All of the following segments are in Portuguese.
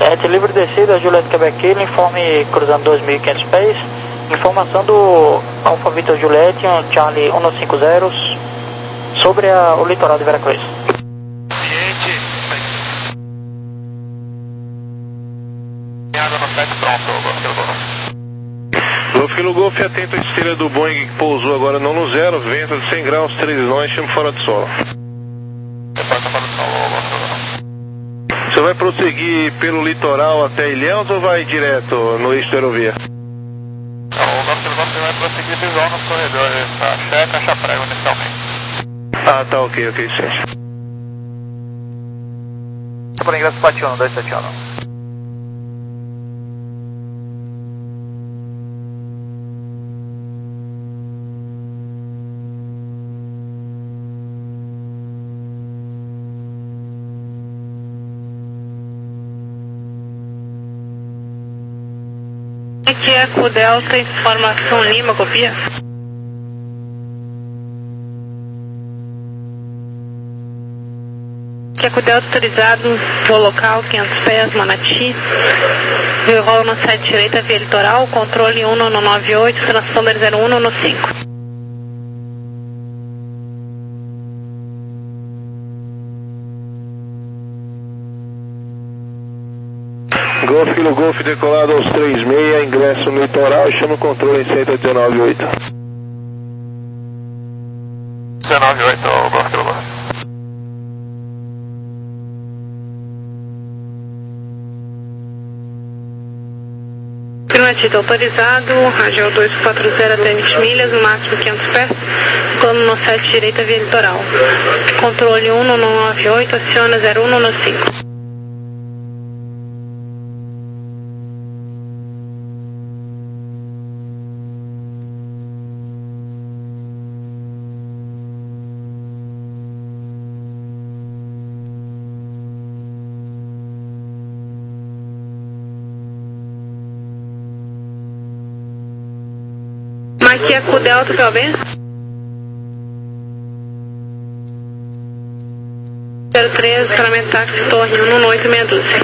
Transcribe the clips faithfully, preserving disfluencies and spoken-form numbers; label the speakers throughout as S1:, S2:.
S1: sete, livre descida, Juliette Quebec Kilo, informe cruzando dois mil e quinhentos pés. Informação do Alfa Victor Juliette, um Charlie cento e cinquenta, sobre a, o litoral de Veracruz.
S2: Ambiente. Água no sete, pronto, Golf Kilo Golf, atento à esteira do Boeing que pousou agora não no zero, vento de cem graus, três nós, chamo fora do solo. Reporta fora do solo, Golf. Você vai prosseguir pelo litoral até Ilhéus ou vai direto no eixo da aerovia? Não, o Golf Kilo Golf vai prosseguir visual nos corredores, tá? Checa, caixa prego inicialmente. Ah, tá, ok, ok, sim.
S1: Por ingresso Patiano, dois sete um.
S3: Aqui é a Delta, informação Lima, copia. Aqui é a Delta autorizado, voo local, quinhentos pés, Manati. Rolo no sete direita, via litoral, controle um no nove oito, transponder zero um no cinco.
S2: Golf Kilo Golf decolado aos três seis, ingresso no litoral, chama o controle em cento e dezenove oito. dezenove oito, Golf Kilo Golf.
S3: Climatita autorizado, Ragel dois quatro zero até vinte milhas, no máximo quinhentos pés, plano no sete direita, via litoral. Controle um no nove oito, aciona zero um no cinco. Aqui é a Delta, P O B. zero três, paramento táxi, torre um no oito meia dúzia.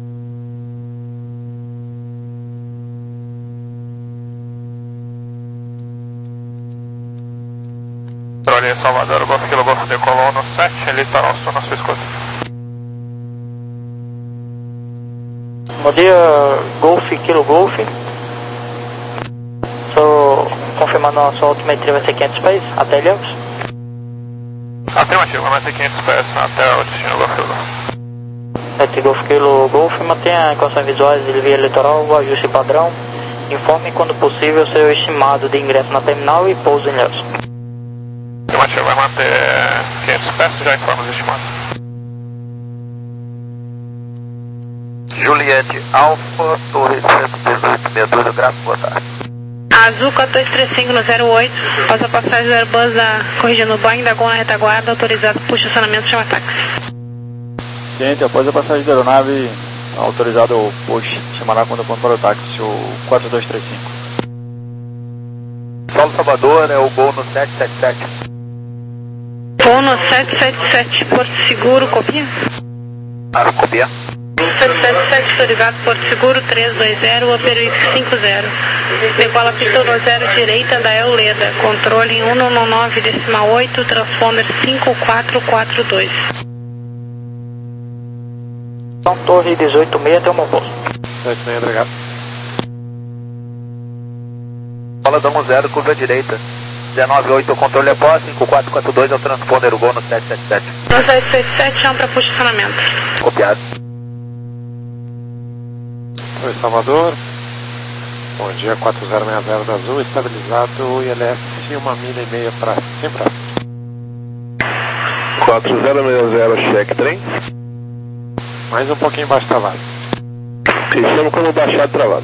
S2: Controle Salvador, Golf Kilo Golf decolou no sete, litoral sul na sua escuta.
S1: Bom dia, Golf Kilo Golf. Estou confirmando a sua altimetria vai ser quinhentos pés até Ilhéus.
S2: Afirmativo, vai ser quinhentos pés até o destino Golf Kilo Golf.
S1: sete Golf Kilo Golf, mantenha equações visuais de via litoral, ajuste padrão. Informe quando possível seu estimado de ingresso na terminal e pouso em Ilhéus.
S2: Afirmativo, vai manter quinhentos pés, já informa os estimados.
S4: Juliette Alfa, Torre cento e dezoito, meia dúzia, graças, boa tarde.
S3: Azul quatro dois três cinco no zero oito, passa a passagem do Airbus da corrigindo o Boeing da Gol na retaguarda, autorizado por estacionamento, chama táxi.
S5: Ciente, após a passagem da aeronave, autorizado o push, chamará quando ponto para o táxi, o quatro dois três cinco.
S4: Paulo Salvador, é o Gol no sete sete sete.
S3: Voo no sete sete sete, Porto Seguro, copia.
S4: Ah, copia.
S3: sete sete sete, autorizado Porto Seguro, três dois zero, Operuísque cinco zero. Decola pista no zero direita da Euleda, controle um no nove decimal oito, transponder cinco quatro quatro dois.
S1: São Torre dezoito seis até o meu pouso.
S5: sete seis, obrigado.
S4: Bola Damo zero, curva direita. dezenove oito, o controle é pós, cinco quatro quatro dois é o transponder, o Gol no sete sete sete.
S3: No sete sete sete, chama para posicionamento.
S4: Copiado.
S5: Oi, Salvador. Bom dia, quatro zero seis zero da Azul, estabilizado, I L S uma milha e meia para cima.
S2: quatro zero seis zero, cheque trem.
S5: Mais um pouquinho embaixo travado.
S2: Estamos como baixado travado.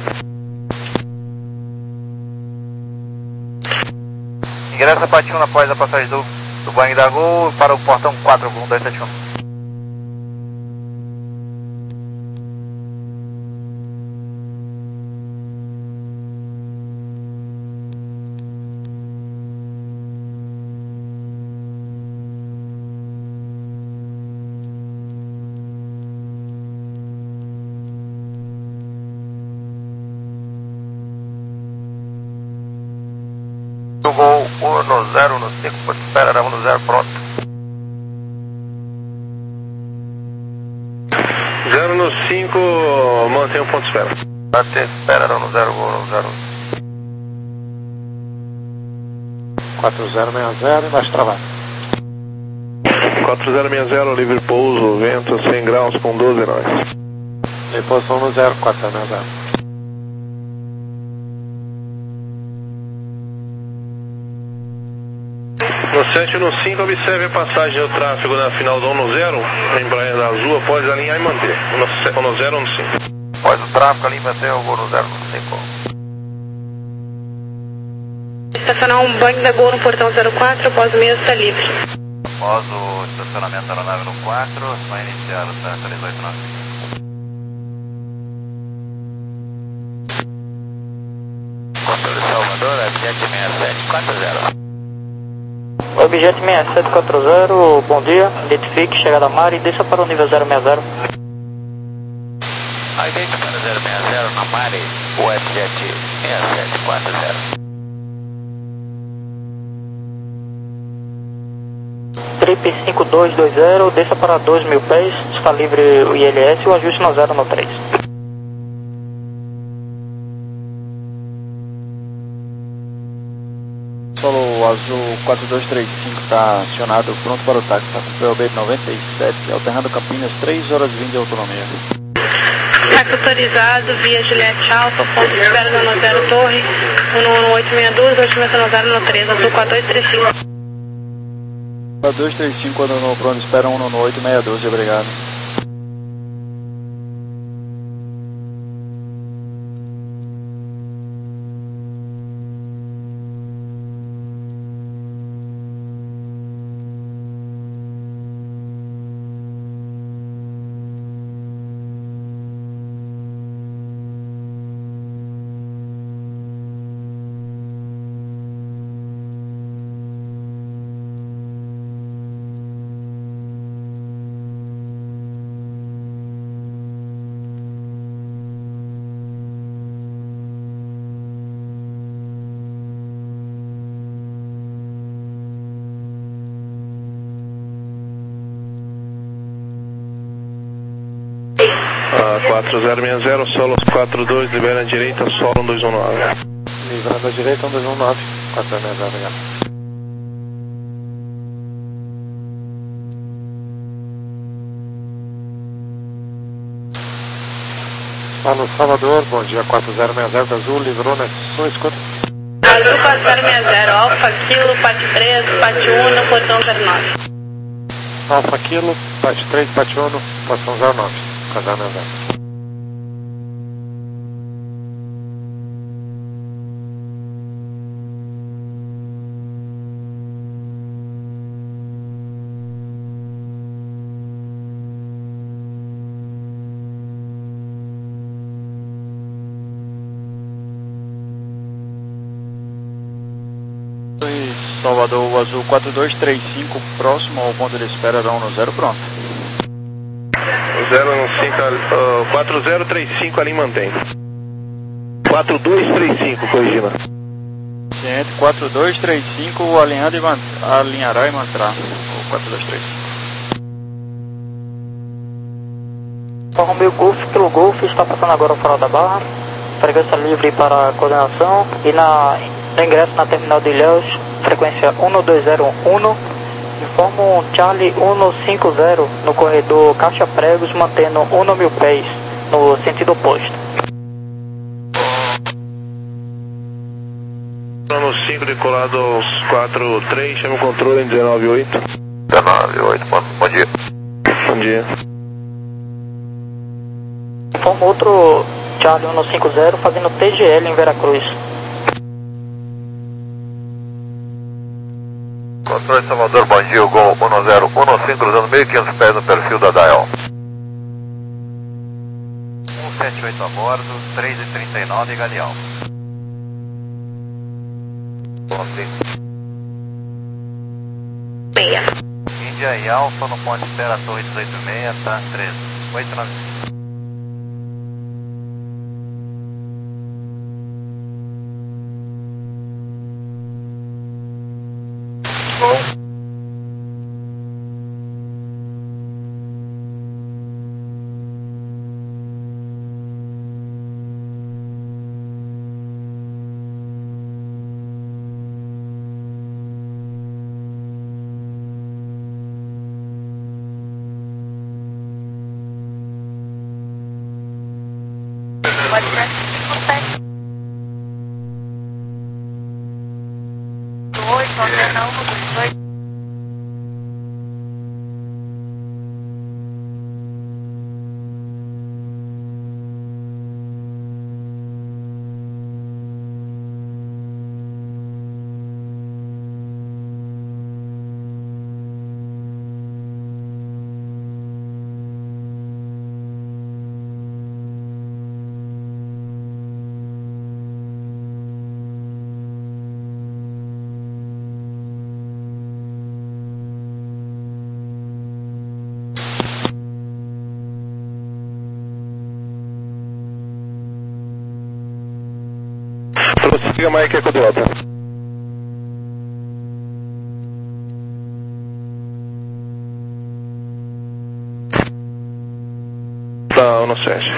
S4: Ingressa Patiuna após a passagem do, do Boeing da Gol para o portão quatro um dois sete um. no zero, no cinco, pode esperar, era no zero, pronto.
S2: zero no cinco, mantém o ponto de espera.
S4: Mantém espera, era no zero, no zero.
S6: quatro zero seis zero, embaixo travado.
S2: quatro zero seis zero, livre pouso, vento cem graus com doze nós.
S6: Livre posição no zero, quatro zero seis zero.
S2: No sete no cinco, observe a passagem do tráfego na final do um no zero, Embraer da Azul, após alinhar e manter. No, no zero ou no cinco.
S4: Após o tráfego ali, mantém o gol no zero, no cinco.
S3: Estacionar um banco da Gol no portão zero quatro, após o mesmo está livre.
S4: Após o estacionamento da aeronave no quatro, vai iniciar o trezentos e oitenta e nove. Controle Salvador, objeto seis sete quatro zero.
S1: Objeto seis sete quatro zero, bom dia, identifique, chegada a mar e desça para o nível zero seis zero.
S4: Identifique para zero seis zero na Mare, o objeto seis sete quatro zero.
S1: Trip cinco dois dois zero, desça para dois mil pés, está livre o I L S e o ajuste no zero no três.
S5: Solo Azul quatro dois três cinco está acionado, pronto para o táxi, está com P O B noventa e sete, alternando Campinas, três horas e vinte de autonomia.
S3: Táxi autorizado, via Juliette Alfa, ponto de espera no zero Torre, um um oito seis dois, batimento no zero no três, Azul quatro dois três cinco.
S5: quatro dois três cinco, quando no pronto, espera um no oito seis dois, obrigado.
S2: quatro zero seis zero, solo quatro dois, libera a direita, solo um dois um nove.
S6: Livrando a direita, um dois um nove, quatro zero seis zero, obrigado. Fala Salvador, bom dia, quatro zero seis zero da Azul, livrou na sua escuta.
S3: Azul quatro zero seis zero, Alfa Kilo, Pat três, Pat um, no portão zero nove.
S6: Alfa Kilo, Pat três, Pat um, portão zero nove, quatro zero seis zero.
S5: Salvador, o Azul quatro dois três cinco, próximo ao ponto de espera da um no zero, pronto.
S2: zero no cinco, uh, quatro zero três cinco ali mantém. quatro dois três cinco, corrigindo.
S5: Ciente, quatro dois três cinco, alinhando e man alinhará e manterá. O quatro dois três cinco.
S1: Romeo Golf pelo Golf, está passando agora fora da barra. Frequência livre para coordenação e na, no ingresso na terminal de Ilhéus, frequência um dois zero um, informa um Charlie um cinco zero no corredor Caixa Pregos, mantendo um mil pés no sentido oposto.
S2: No cinco decolado aos quatro três, chama o controle em dezenove oito.
S4: dezenove oito, bom, bom dia.
S2: Bom dia.
S1: Informa outro Charlie um cinco zero fazendo T G L em Veracruz.
S4: Controle Salvador, bom dia, o Gol um zero um cinco, cruzando mil e quinhentos pés no perfil da Dial. um sete oito a bordo, três e trinta e nove, Galeão.
S3: Meia.
S4: Índia e Alfa no ponto de espera, Torre dezoito seis, tá treze, oito nove.
S2: Prossiga, Mike Eco Delta. Tá, no sete.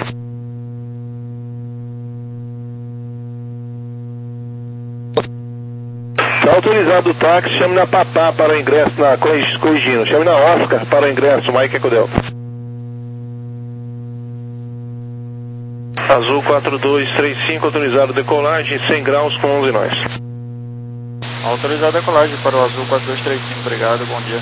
S2: Está autorizado o táxi, chame na Papá para o ingresso, na corrigindo, chame na Oscar para o ingresso, Mike Eco Delta. Azul quatro dois três cinco, autorizado decolagem, cem graus com onze nós.
S5: Autorizado decolagem para o Azul quatro dois três cinco, obrigado, bom dia.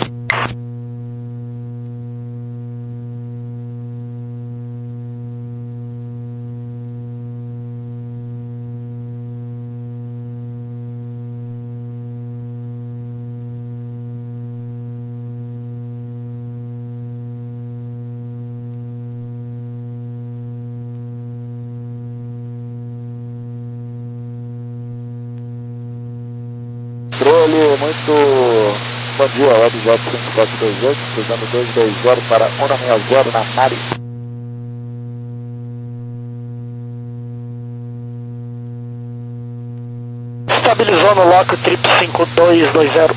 S7: Controle, muito bom dia, Web J cinco quatro dois oito, cruzando dois dois zero para um seis zero na Mari.
S1: Estabilizou no lock trip cinco dois dois zero.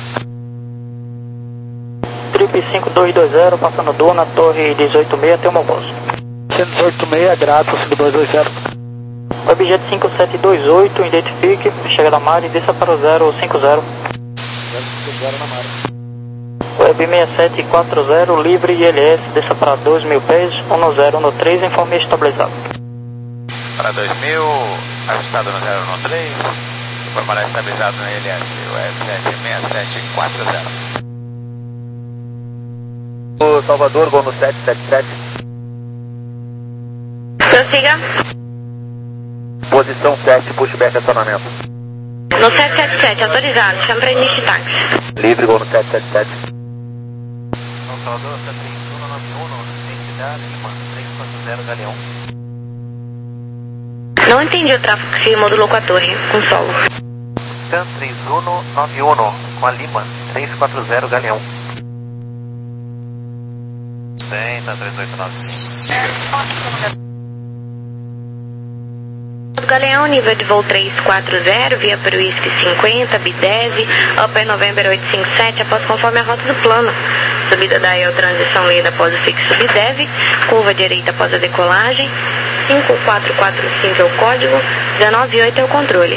S1: Trip cinco dois dois zero, passando Duna, torre dezoito seis, tem uma moço. dezoito seis, grato, cinco dois dois zero. Objeto cinco sete dois oito, identifique, chega da Mari, desça para o zero cinco zero.
S7: zero cinco zero na Mari.
S1: Web seis sete quatro zero, livre I L S, desça para dois mil pés, um zero um três, informe estabilizado.
S4: Para dois mil, ajustado no zero um três, informará estabilizado no I L S, Web sete seis sete quatro zero. O Salvador, gol no sete sete sete.
S3: Prossiga.
S4: Posição sete, pushback acionamento.
S3: No sete sete sete, autorizado, chama para início de táxi.
S4: Livre, gol no sete sete sete.
S8: Salvador, três um nove um, identidade, Lima, três quatro zero, Galeão.
S3: Não entendi o tráfego que se modulou com a torre, com solo.
S8: TAM três um nove um, com a Lima, três quatro zero, Galeão. Tem, TAM três oito nove cinco.
S3: Galeão, nível de voo três quatro zero, via para o Whisky cinquenta, B dez, Upper November oito cinco sete, após conforme a rota do plano. Subida da E L, transição lida após o fixo B dez, curva direita após a decolagem, cinco quatro quatro cinco é o código, dezenove oito é o controle.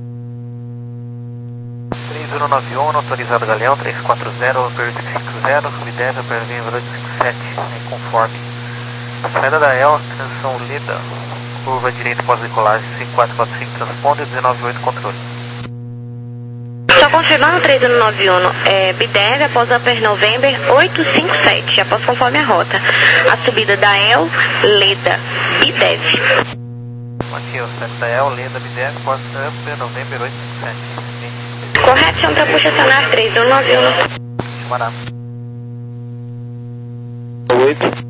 S8: três um nove um, autorizado Galeão, três quatro zero, Upper oito cinco zero, B dez, Upper November oito cinco sete, em conforme. Saída da E L, transição lida. Curva direita após decolagem, cinco quatro quatro cinco transponder, dezenove oito controle.
S3: Só confirmando três um nove um, é, B dez após Upper November oito cinco sete, após conforme a rota. A subida da E L, Leda, B dez.
S8: Aqui o sete da E L, Leda, B dez, após Upper November oito cinco sete.
S3: Correto, chama para puxa acionar três um nove um.
S8: Chamará.
S2: oito.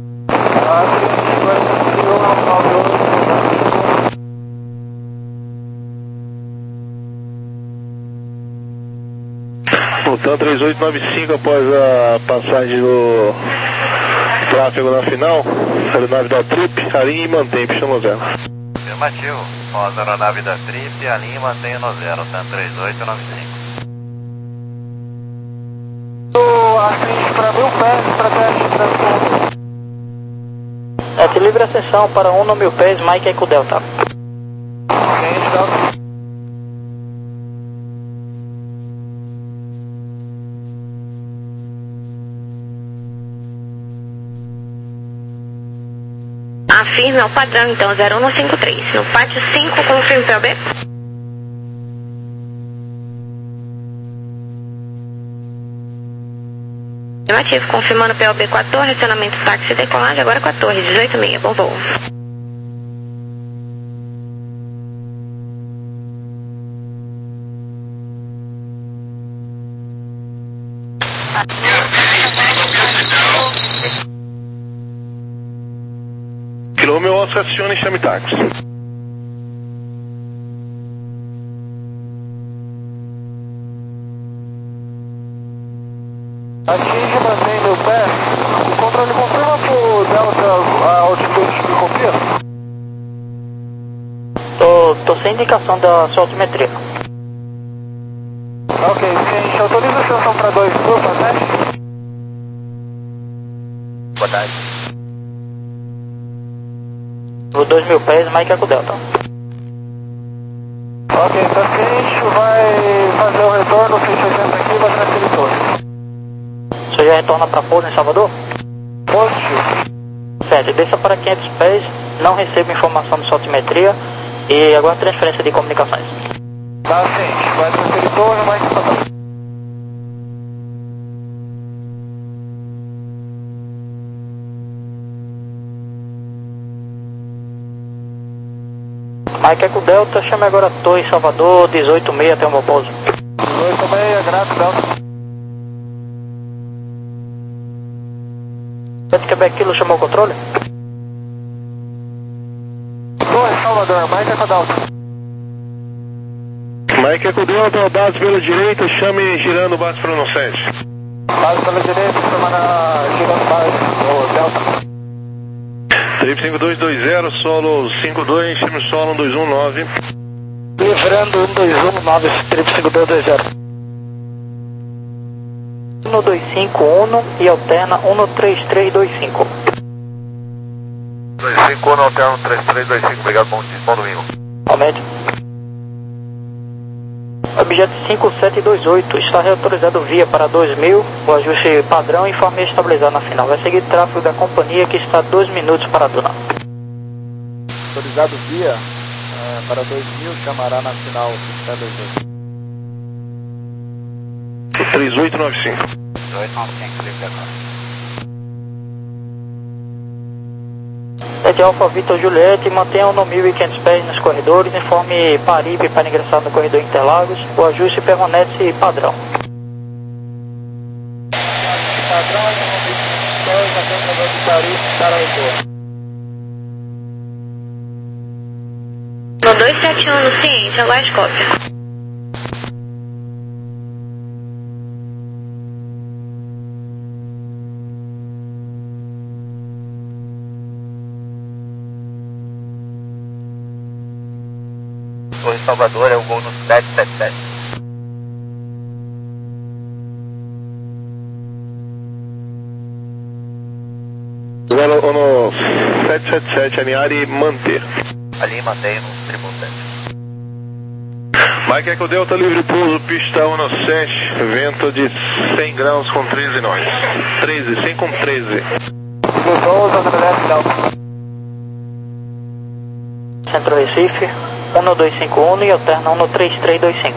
S2: Então três oito nove cinco após a passagem do tráfego na final, aeronave da Trip, alinhe e mantém, pistão zero.
S8: Afirmativo, após a aeronave da Trip, alinhe e mantenha no zero, TAM três oito nove cinco.
S1: Ascende para mil pés, para teste, é, livre ascensão para um no mil pés, Mike Eco Delta.
S3: Afirme ao padrão, então, zero um cinco três. No pátio cinco, confirme P O B. Afirmativo, confirmando P O B com a torre, acionamento táxi e decolagem, agora com a torre, dezoito seis, bom voo.
S2: Quilômetro Oscar, acione e chame táxi.
S7: Atinge, mantém meu pé. O controle confirma pro Delta a altitude que confia?
S1: Tô, tô sem indicação da sua altimetria.
S9: Ok, gente, autoriza a extensão para dois mil, boa tarde.
S4: Boa tarde.
S1: O dois mil pés, Mike Eco Delta.
S9: Ok, paciente vai fazer o retorno, seiscentos e oitenta aqui, vai transferir todo.
S1: Você já retorna para pouso em Salvador?
S9: Positivo.
S1: Certo, desça para quinhentos pés, não receba informação de sua altimetria e aguarde transferência de comunicações.
S9: Tá, gente, vai transferir todo e vai equipar.
S1: Mike Eco Delta, chame agora Torre Salvador, dezoito e meia até o meu pouso.
S9: dezoito e meia, grato, Delta.
S1: Quebec Kilo chamou o controle?
S9: Torre Salvador, Mike Eco Delta.
S2: Mike Eco Delta, base pela direita, chame girando base para o sete.
S9: Base pela direita, chama na girando base, o Delta.
S2: Trip cinco dois dois zero, solo cinco dois, chame solo um dois um nove.
S9: Livrando um dois um nove, Trip cinco dois dois zero.
S1: um dois cinco um e alterna um três três dois cinco.
S4: dois cinco um, alterna três três dois cinco, obrigado, bom, bom domingo.
S1: Aumente. Objeto cinco sete dois oito, está reautorizado via para dois mil, o ajuste padrão e forma estabilizada na final. Vai seguir tráfego da companhia que está dois minutos para a duna.
S5: Autorizado via é, para dois mil, chamará na final sete dois oito.
S2: três oito nove cinco.
S4: três oito nove cinco, livre agora.
S1: Sede Alfa Vitor Juliette, mantenham no mil e quinhentos pés nos corredores, informe Paripe para ingressar no corredor Interlagos, o ajuste permanece padrão.
S9: Padrão, dois a dentro do Paripe para o aeroporto.
S3: No dois sete um no ciência, aguarde cópia.
S4: Torre Salvador é o gol no sete sete sete.
S2: Agora no sete sete sete, alinhar e manter.
S4: Ali mantém no triplo sete.
S2: Mike Eco Delta, livre pouso, pista um sete, vento de cem graus com treze nós. treze, cem com treze.
S9: Pouso, André Delta.
S1: Centro Recife, um dois cinco um e alterna um três três dois cinco.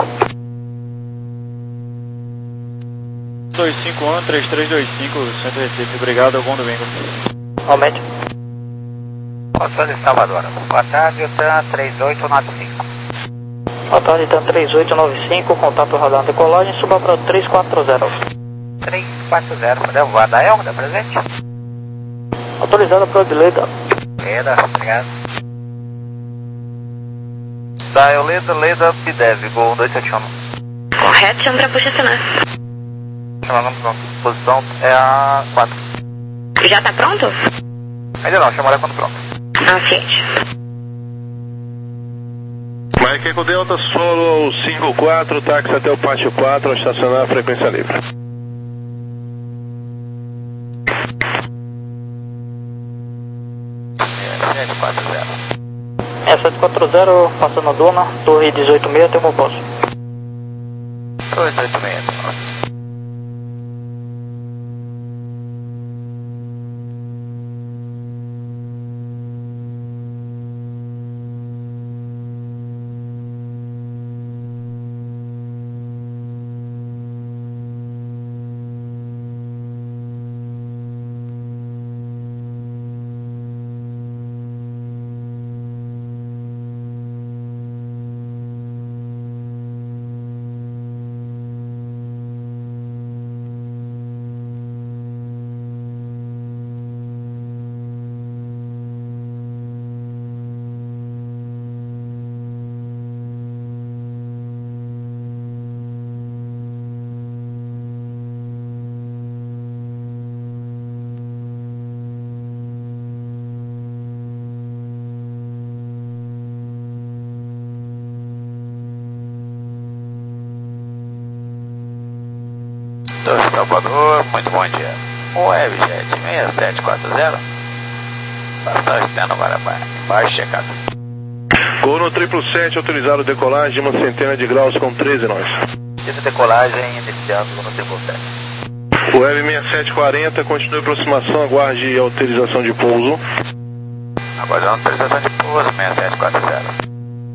S5: dois cinco um, três três dois cinco, Centro Recife, obrigado, bom domingo.
S1: Aumente.
S4: Passando em Salvador. Boa tarde, o TAN três oito nove cinco.
S1: Boa tarde, então três oito nove cinco, contato radar decolagem, suba para três quatro zero.
S4: três quatro zero, podemos voar da Elda, presente?
S1: Autorizada para o Leda.
S4: Leda, obrigado. Da Euleda, Leda, Pidev, gol um dois sete um.
S3: Correto, chama para posicionar.
S4: Chamando a posição é a quatro.
S3: Já tá pronto?
S4: Ainda não, chamará quando pronto.
S3: Ah, ciente.
S2: Mike Eco Delta, solo cinco quatro, táxi até o pátio quatro, estacionar a frequência livre.
S4: sete quatro zero.
S1: É sete quatro zero, passando a duna, torre dezoito e meia, tem um pouso.
S4: dois oito seis. Salvador, Salvador, muito bom dia. O Webjet seis sete quatro zero, estação externa Guarabá, embaixo checado.
S2: Gol no triplo sete, autorizado decolagem, uma centena de graus com treze nós.
S8: Essa decolagem iniciando no triplo sete.
S2: O Web seis sete quarenta, continue aproximação, aguarde autorização de pouso.
S4: Aguardando autorização de pouso, seis sete quatro zero.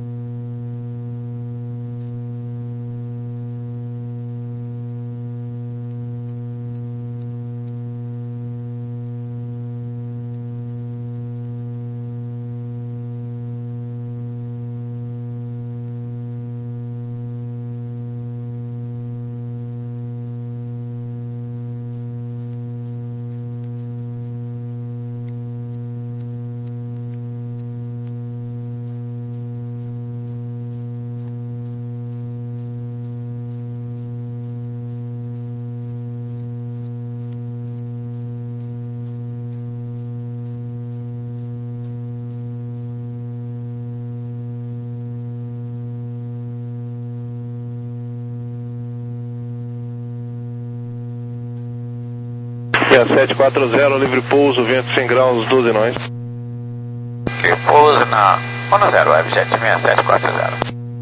S2: seis sete quatro zero, livre pouso, vento cem graus, doze nós.
S4: Livre pouso na um zero, Webjet seis sete quatro zero.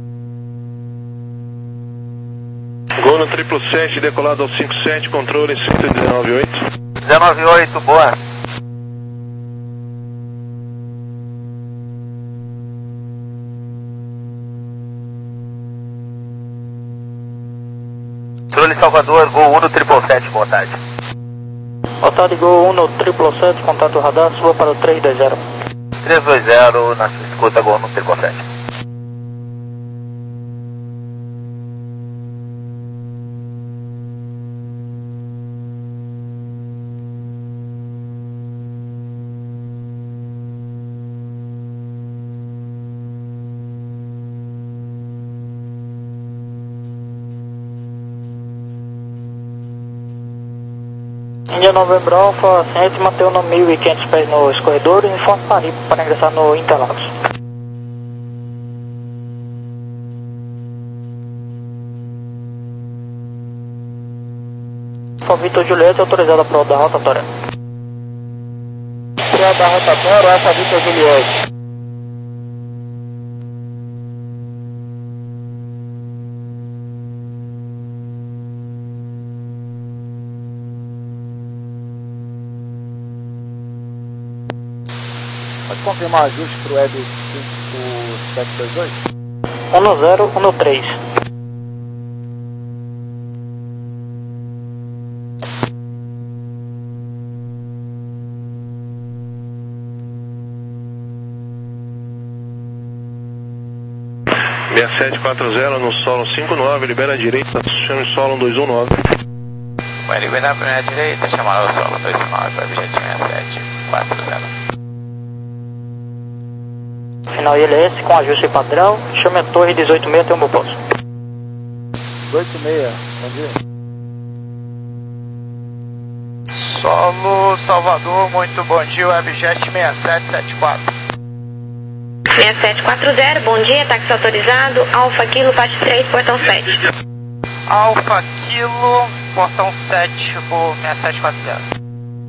S2: Gol no triplo sete, decolado ao cinco sete, controle cento e dezenove oito.
S8: dezenove oito, boa. Controle Salvador, Gol um no triplo sete, boa tarde.
S1: Boa tarde, Gol um no triplo sete, contato radar, suba para o três dois zero.
S8: três dois zero, na escuta, Gol um no triplo sete.
S1: Índia Novembro Alfa, ciente, manteve no mil e quinhentos pés nos corredores, informe Paris para ingressar no Interlagos. Vitor Juliette, autorizada para da rotatória.
S7: Para da rotatória, Alfa Vitor Juliette. Pode confirmar ajuste para o Web cinco sete dois dois?
S1: um zero um três.
S2: seis sete quatro zero no solo cinco nove, libera a direita, chama solo dois um nove.
S4: Vai liberar a primeira direita, chamar o solo dois um nove, Webjet seis sete quatro zero.
S1: Final I L S com ajuste padrão, chame a torre dezoito seis, tem um bom posto.
S7: dezoito seis, bom dia.
S4: Solo Salvador, muito bom dia, Webjet seis sete sete quatro.
S3: seis sete quatro zero, bom dia, táxi autorizado, Alfa Kilo, parte três, portão sete.
S8: Alfa Kilo, portão sete, o seis sete quatro zero.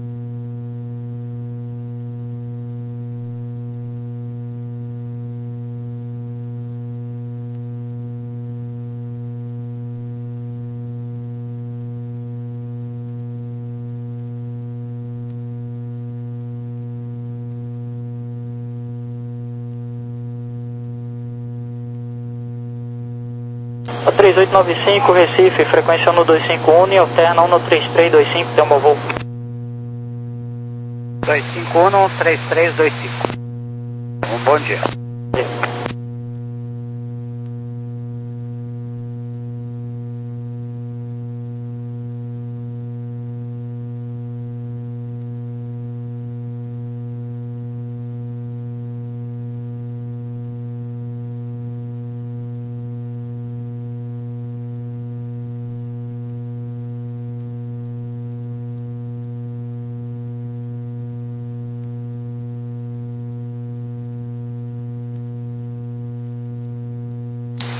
S1: A três oito nove cinco, Recife, frequência um dois cinco um, alterna um no três três dois cinco, tem um voo.
S8: dois cinco um, três três dois cinco. Um bom dia.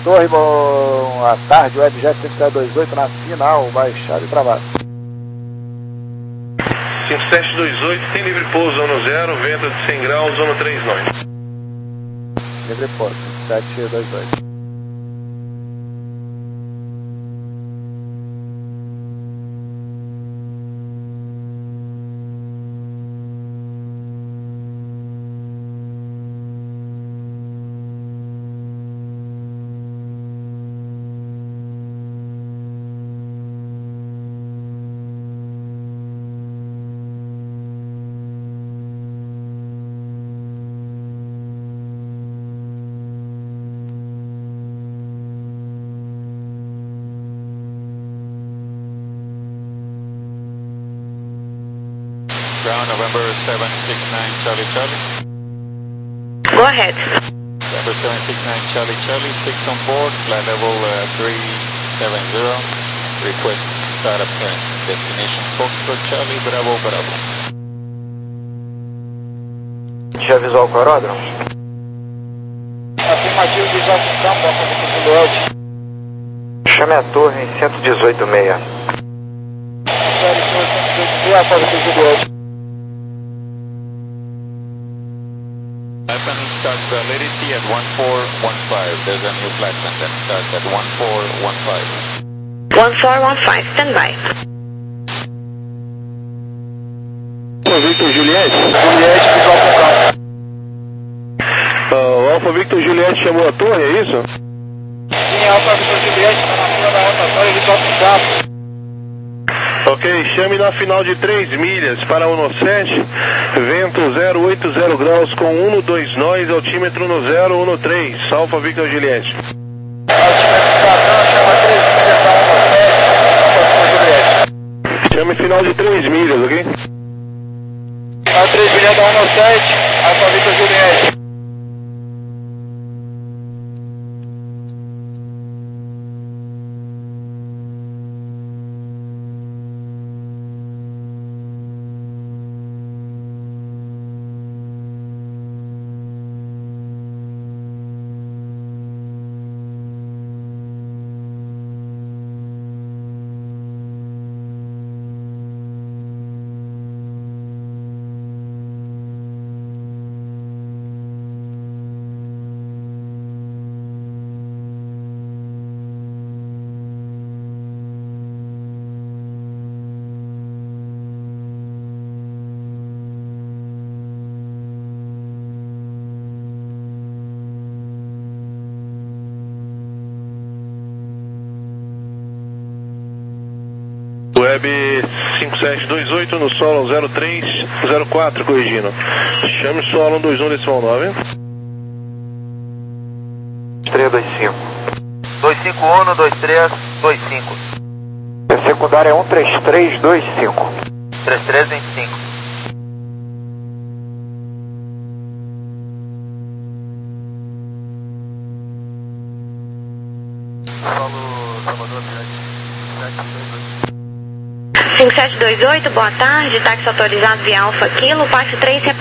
S7: Torre, boa tarde, Webjet cinco sete dois oito na final, baixado e travado.
S2: cinco sete dois oito, tem livre pouso, zona zero, vento de cem graus, zona três nós.
S7: Livre pouso, cinco sete dois oito.
S4: Ground November seven six nine Charlie Charlie.
S3: Go ahead.
S4: November seven six nine Charlie Charlie, six on board, flight level uh, three seven zero. Request startup clearance. Destination Foxtrot Charlie, Bravo, Bravo.
S9: Já avisou o coródromo? Afirmativo, visual com campo, alfa do Ed. Chame a torre em cento e dezoito seis. Alfa do Ed.
S4: Flight starts validity at one four one five. There's a new flight plan that starts at one four one five.
S3: one four one five, stand by.
S2: Alfa Victor Juliette.
S9: Juliette, visual com campo.
S2: Uh, o Alfa Victor Juliette chamou a torre, é isso?
S9: Sim, Alfa Victor Juliette, está na fila da alta torre, visual com campo.
S2: Ok, chame na final de três milhas para o no sete, vento zero oito zero graus com um no dois nós, altímetro no zero um no três, Alfa Victor Juliette.
S9: Altímetro padrão, chama três milhas para o no sete, Alfa Victor Juliette.
S2: Chame final de três milhas, ok?
S9: Final três milhas da um no sete, Alfa Victor Juliette.
S2: Web cinco sete dois oito no solo zero três zero quatro, corrigindo. Chame solo um dois um decimal nove.
S9: três dois cinco.
S8: dois cinco um, dois três dois cinco.
S9: A secundária é um três três dois cinco.
S8: três três vinte e cinco.
S3: Solo Salvador cinco sete dois oito, boa tarde, táxi autorizado via Alfa Kilo, passe três